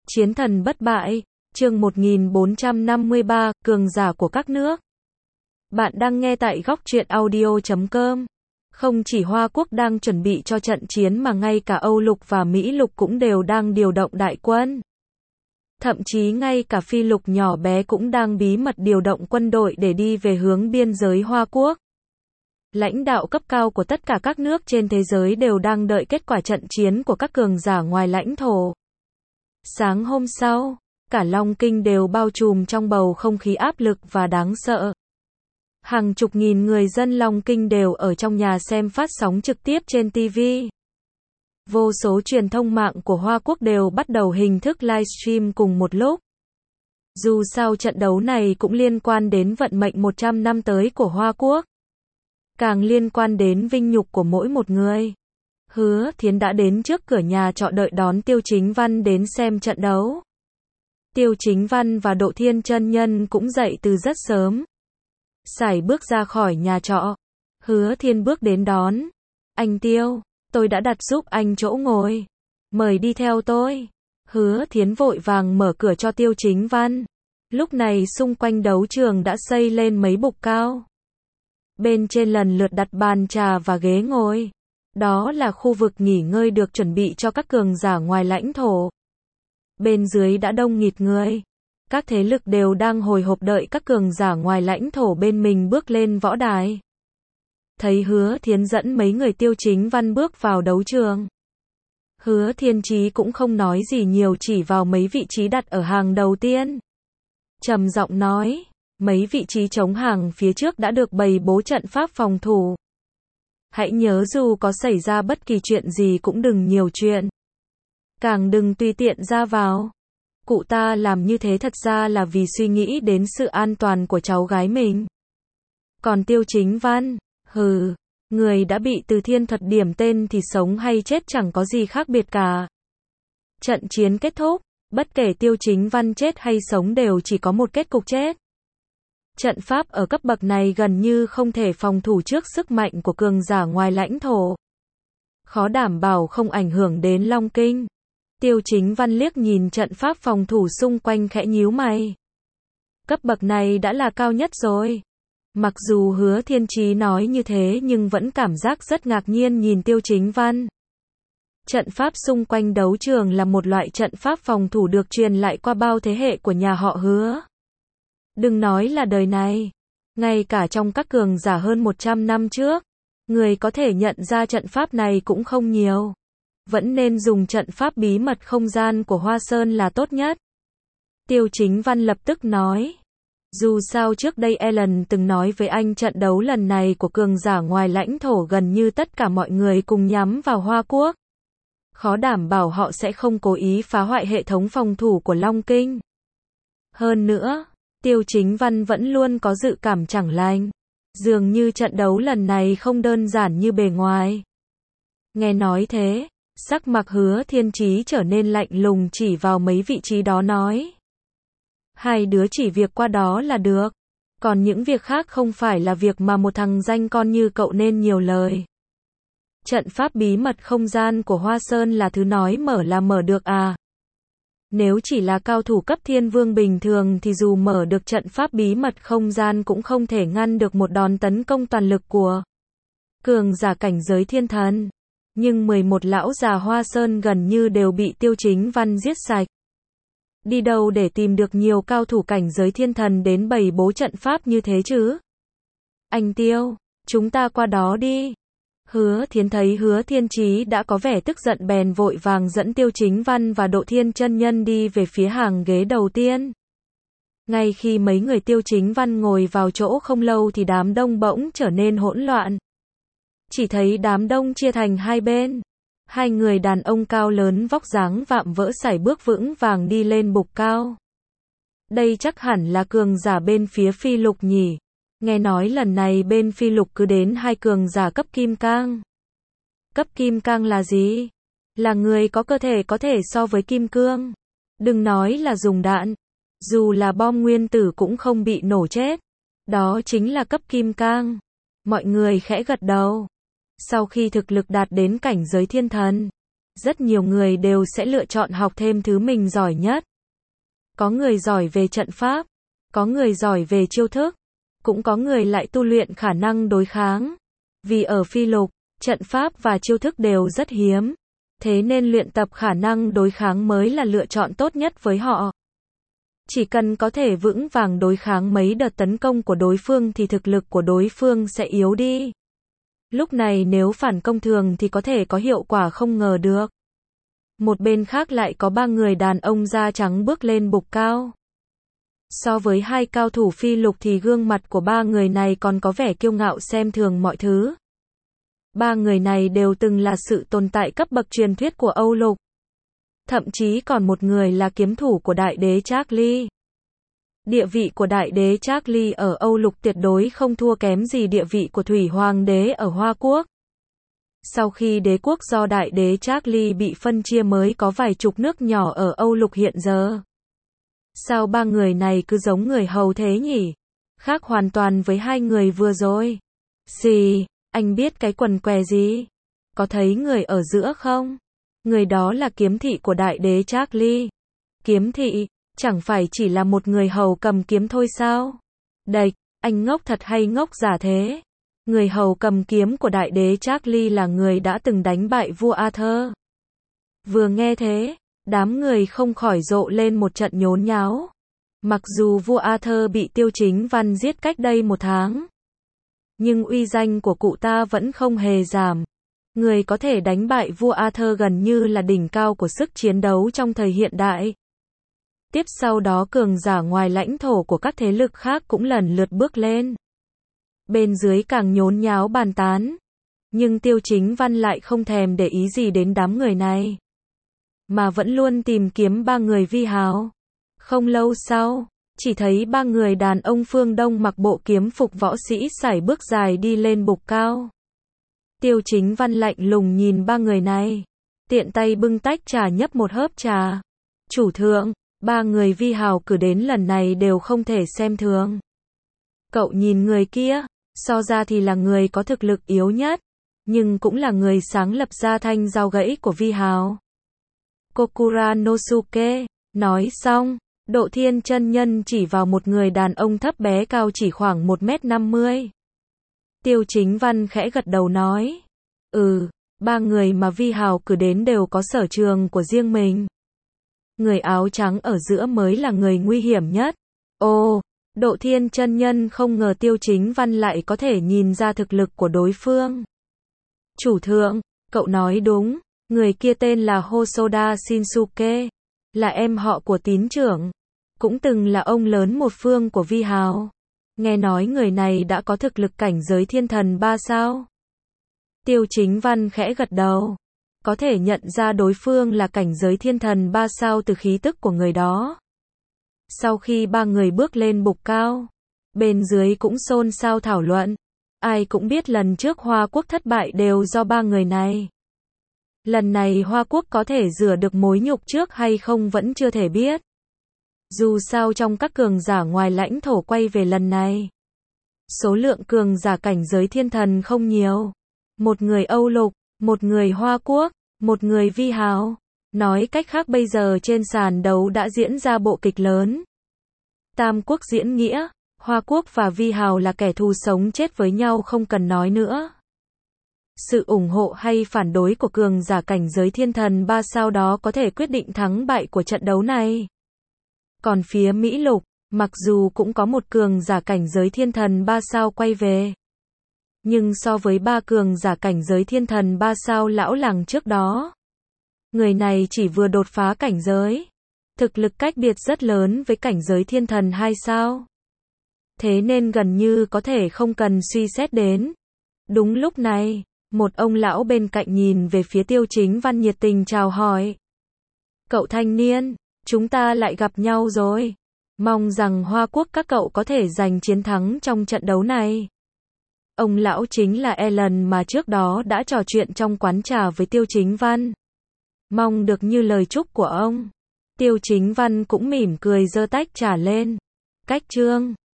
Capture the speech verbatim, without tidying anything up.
Chiến thần bất bại, chương một nghìn bốn trăm năm mươi ba, cường giả của các nước. Bạn đang nghe tại góc truyện audio chấm com. Không chỉ Hoa Quốc đang chuẩn bị cho trận chiến mà ngay cả Âu Lục và Mỹ Lục cũng đều đang điều động đại quân. Thậm chí ngay cả Phi Lục nhỏ bé cũng đang bí mật điều động quân đội để đi về hướng biên giới Hoa Quốc. Lãnh đạo cấp cao của tất cả các nước trên thế giới đều đang đợi kết quả trận chiến của các cường giả ngoài lãnh thổ. Sáng hôm sau, cả Long Kinh đều bao trùm trong bầu không khí áp lực và đáng sợ. Hàng chục nghìn người dân Long Kinh đều ở trong nhà xem phát sóng trực tiếp trên ti vi. Vô số truyền thông mạng của Hoa Quốc đều bắt đầu hình thức livestream cùng một lúc. Dù sao trận đấu này cũng liên quan đến vận mệnh một trăm năm tới của Hoa Quốc. Càng liên quan đến vinh nhục của mỗi một người. Hứa Thiến đã đến trước cửa nhà trọ đợi đón Tiêu Chính Văn đến xem trận đấu. Tiêu Chính Văn và Độ Thiên Chân Nhân cũng dậy từ rất sớm. Sải bước ra khỏi nhà trọ. Hứa Thiên bước đến đón. Anh Tiêu, tôi đã đặt giúp anh chỗ ngồi. Mời đi theo tôi. Hứa Thiến vội vàng mở cửa cho Tiêu Chính Văn. Lúc này xung quanh đấu trường đã xây lên mấy bục cao. Bên trên lần lượt đặt bàn trà và ghế ngồi. Đó là khu vực nghỉ ngơi được chuẩn bị cho các cường giả ngoài lãnh thổ. Bên dưới đã đông nghịt người. Các thế lực đều đang hồi hộp đợi các cường giả ngoài lãnh thổ bên mình bước lên võ đài. Thấy Hứa Thiến dẫn mấy người Tiêu Chính Văn bước vào đấu trường. Hứa Thiên Chí cũng không nói gì nhiều, chỉ vào mấy vị trí đặt ở hàng đầu tiên. Trầm giọng nói, mấy vị trí chống hàng phía trước đã được bày bố trận pháp phòng thủ. Hãy nhớ dù có xảy ra bất kỳ chuyện gì cũng đừng nhiều chuyện. Càng đừng tùy tiện ra vào. Cụ ta làm như thế thật ra là vì suy nghĩ đến sự an toàn của cháu gái mình. Còn Tiêu Chính Văn, hừ, người đã bị Từ Thiên Thuật điểm tên thì sống hay chết chẳng có gì khác biệt cả. Trận chiến kết thúc, bất kể Tiêu Chính Văn chết hay sống đều chỉ có một kết cục chết. Trận pháp ở cấp bậc này gần như không thể phòng thủ trước sức mạnh của cường giả ngoài lãnh thổ. Khó đảm bảo không ảnh hưởng đến Long Kinh. Tiêu Chính Văn liếc nhìn trận pháp phòng thủ xung quanh khẽ nhíu mày. Cấp bậc này đã là cao nhất rồi. Mặc dù Hứa Thiên Chí nói như thế nhưng vẫn cảm giác rất ngạc nhiên nhìn Tiêu Chính Văn. Trận pháp xung quanh đấu trường là một loại trận pháp phòng thủ được truyền lại qua bao thế hệ của nhà họ Hứa. Đừng nói là đời này, ngay cả trong các cường giả hơn một trăm năm trước, người có thể nhận ra trận pháp này cũng không nhiều. Vẫn nên dùng trận pháp bí mật không gian của Hoa Sơn là tốt nhất. Tiêu Chính Văn lập tức nói. Dù sao trước đây Ellen từng nói với anh trận đấu lần này của cường giả ngoài lãnh thổ gần như tất cả mọi người cùng nhắm vào Hoa Quốc. Khó đảm bảo họ sẽ không cố ý phá hoại hệ thống phòng thủ của Long Kinh. Hơn nữa, Tiêu Chính Văn vẫn luôn có dự cảm chẳng lành. Dường như trận đấu lần này không đơn giản như bề ngoài. Nghe nói thế, sắc mặt Hứa Thiên Chí trở nên lạnh lùng, chỉ vào mấy vị trí đó nói. Hai đứa chỉ việc qua đó là được. Còn những việc khác không phải là việc mà một thằng danh con như cậu nên nhiều lời. Trận pháp bí mật không gian của Hoa Sơn là thứ nói mở là mở được à? Nếu chỉ là cao thủ cấp thiên vương bình thường thì dù mở được trận pháp bí mật không gian cũng không thể ngăn được một đòn tấn công toàn lực của cường giả cảnh giới thiên thần. Nhưng mười một lão già Hoa Sơn gần như đều bị Tiêu Chính Văn giết sạch. Đi đâu để tìm được nhiều cao thủ cảnh giới thiên thần đến bày bố trận pháp như thế chứ? Anh Tiêu, chúng ta qua đó đi. Hứa Thiến thấy Hứa Thiên Chí đã có vẻ tức giận bèn vội vàng dẫn Tiêu Chính Văn và Độ Thiên Chân Nhân đi về phía hàng ghế đầu tiên. Ngay khi mấy người Tiêu Chính Văn ngồi vào chỗ không lâu thì đám đông bỗng trở nên hỗn loạn. Chỉ thấy đám đông chia thành hai bên. Hai người đàn ông cao lớn vóc dáng vạm vỡ sải bước vững vàng đi lên bục cao. Đây chắc hẳn là cường giả bên phía Phi Lục nhỉ. Nghe nói lần này bên Phi Lục cứ đến hai cường giả cấp kim cang. Cấp kim cang là gì? Là người có cơ thể có thể so với kim cương. Đừng nói là dùng đạn. Dù là bom nguyên tử cũng không bị nổ chết. Đó chính là cấp kim cang. Mọi người khẽ gật đầu. Sau khi thực lực đạt đến cảnh giới thiên thần, rất nhiều người đều sẽ lựa chọn học thêm thứ mình giỏi nhất. Có người giỏi về trận pháp, có người giỏi về chiêu thức, cũng có người lại tu luyện khả năng đối kháng. Vì ở phi lục, trận pháp và chiêu thức đều rất hiếm, thế nên luyện tập khả năng đối kháng mới là lựa chọn tốt nhất với họ. Chỉ cần có thể vững vàng đối kháng mấy đợt tấn công của đối phương thì thực lực của đối phương sẽ yếu đi. Lúc này nếu phản công thường thì có thể có hiệu quả không ngờ được. Một bên khác lại có ba người đàn ông da trắng bước lên bục cao. So với hai cao thủ phi lục thì gương mặt của ba người này còn có vẻ kiêu ngạo xem thường mọi thứ. Ba người này đều từng là sự tồn tại cấp bậc truyền thuyết của Âu Lục. Thậm chí còn một người là kiếm thủ của đại đế Charlie. Địa vị của đại đế Charlie ở Âu Lục tuyệt đối không thua kém gì địa vị của Thủy Hoàng đế ở Hoa Quốc. Sau khi đế quốc do đại đế Charlie bị phân chia mới có vài chục nước nhỏ ở Âu Lục hiện giờ. Sao ba người này cứ giống người hầu thế nhỉ? Khác hoàn toàn với hai người vừa rồi. Gì? Anh biết cái quần què gì? Có thấy người ở giữa không? Người đó là kiếm thị của đại đế Charlie. Kiếm thị? Chẳng phải chỉ là một người hầu cầm kiếm thôi sao? Đệch, anh ngốc thật hay ngốc giả thế? Người hầu cầm kiếm của đại đế Charlie là người đã từng đánh bại vua Arthur. Vừa nghe thế, đám người không khỏi rộ lên một trận nhốn nháo. Mặc dù vua Arthur bị Tiêu Chính Văn giết cách đây một tháng, nhưng uy danh của cụ ta vẫn không hề giảm. Người có thể đánh bại vua Arthur gần như là đỉnh cao của sức chiến đấu trong thời hiện đại. Tiếp sau đó cường giả ngoài lãnh thổ của các thế lực khác cũng lần lượt bước lên. Bên dưới càng nhốn nháo bàn tán. Nhưng Tiêu Chính Văn lại không thèm để ý gì đến đám người này, mà vẫn luôn tìm kiếm ba người vi hào. Không lâu sau, chỉ thấy ba người đàn ông phương Đông mặc bộ kiếm phục võ sĩ sải bước dài đi lên bục cao. Tiêu Chính Văn lạnh lùng nhìn ba người này, tiện tay bưng tách trà nhấp một hớp trà. Chủ thượng, ba người vi hào cử đến lần này đều không thể xem thường. Cậu nhìn người kia, so ra thì là người có thực lực yếu nhất, nhưng cũng là người sáng lập ra thanh dao gãy của vi hào. Kokura Nosuke, nói xong, Độ Thiên chân nhân chỉ vào một người đàn ông thấp bé cao chỉ khoảng một mét năm mươi. Tiêu Chính Văn khẽ gật đầu nói, ừ, ba người mà vi hào cử đến đều có sở trường của riêng mình. Người áo trắng ở giữa mới là người nguy hiểm nhất. Ồ, Độ Thiên chân nhân không ngờ Tiêu Chính Văn lại có thể nhìn ra thực lực của đối phương. Chủ thượng, cậu nói đúng, người kia tên là Hosoda Shinsuke, là em họ của tín trưởng, cũng từng là ông lớn một phương của vi hào. Nghe nói người này đã có thực lực cảnh giới thiên thần ba sao. Tiêu Chính Văn khẽ gật đầu, có thể nhận ra đối phương là cảnh giới thiên thần ba sao từ khí tức của người đó. Sau khi ba người bước lên bục cao, bên dưới cũng xôn xao thảo luận. Ai cũng biết lần trước Hoa Quốc thất bại đều do ba người này. Lần này Hoa Quốc có thể rửa được mối nhục trước hay không vẫn chưa thể biết. Dù sao trong các cường giả ngoài lãnh thổ quay về lần này, số lượng cường giả cảnh giới thiên thần không nhiều. Một người Âu Lục, một người Hoa Quốc, một người vi hào. Nói cách khác bây giờ trên sàn đấu đã diễn ra bộ kịch lớn. Tam quốc diễn nghĩa, Hoa Quốc và vi hào là kẻ thù sống chết với nhau không cần nói nữa. Sự ủng hộ hay phản đối của cường giả cảnh giới thiên thần ba sao đó có thể quyết định thắng bại của trận đấu này. Còn phía Mỹ Lục, mặc dù cũng có một cường giả cảnh giới thiên thần ba sao quay về, nhưng so với ba cường giả cảnh giới thiên thần ba sao lão làng trước đó, người này chỉ vừa đột phá cảnh giới, thực lực cách biệt rất lớn với cảnh giới thiên thần hai sao. Thế nên gần như có thể không cần suy xét đến. Đúng lúc này, một ông lão bên cạnh nhìn về phía Tiêu Chính Văn nhiệt tình chào hỏi. Cậu thanh niên, chúng ta lại gặp nhau rồi. Mong rằng Hoa Quốc các cậu có thể giành chiến thắng trong trận đấu này. Ông lão chính là Alan mà trước đó đã trò chuyện trong quán trà với Tiêu Chính Văn. Mong được như lời chúc của ông. Tiêu Chính Văn cũng mỉm cười giơ tách trà lên. Cách chương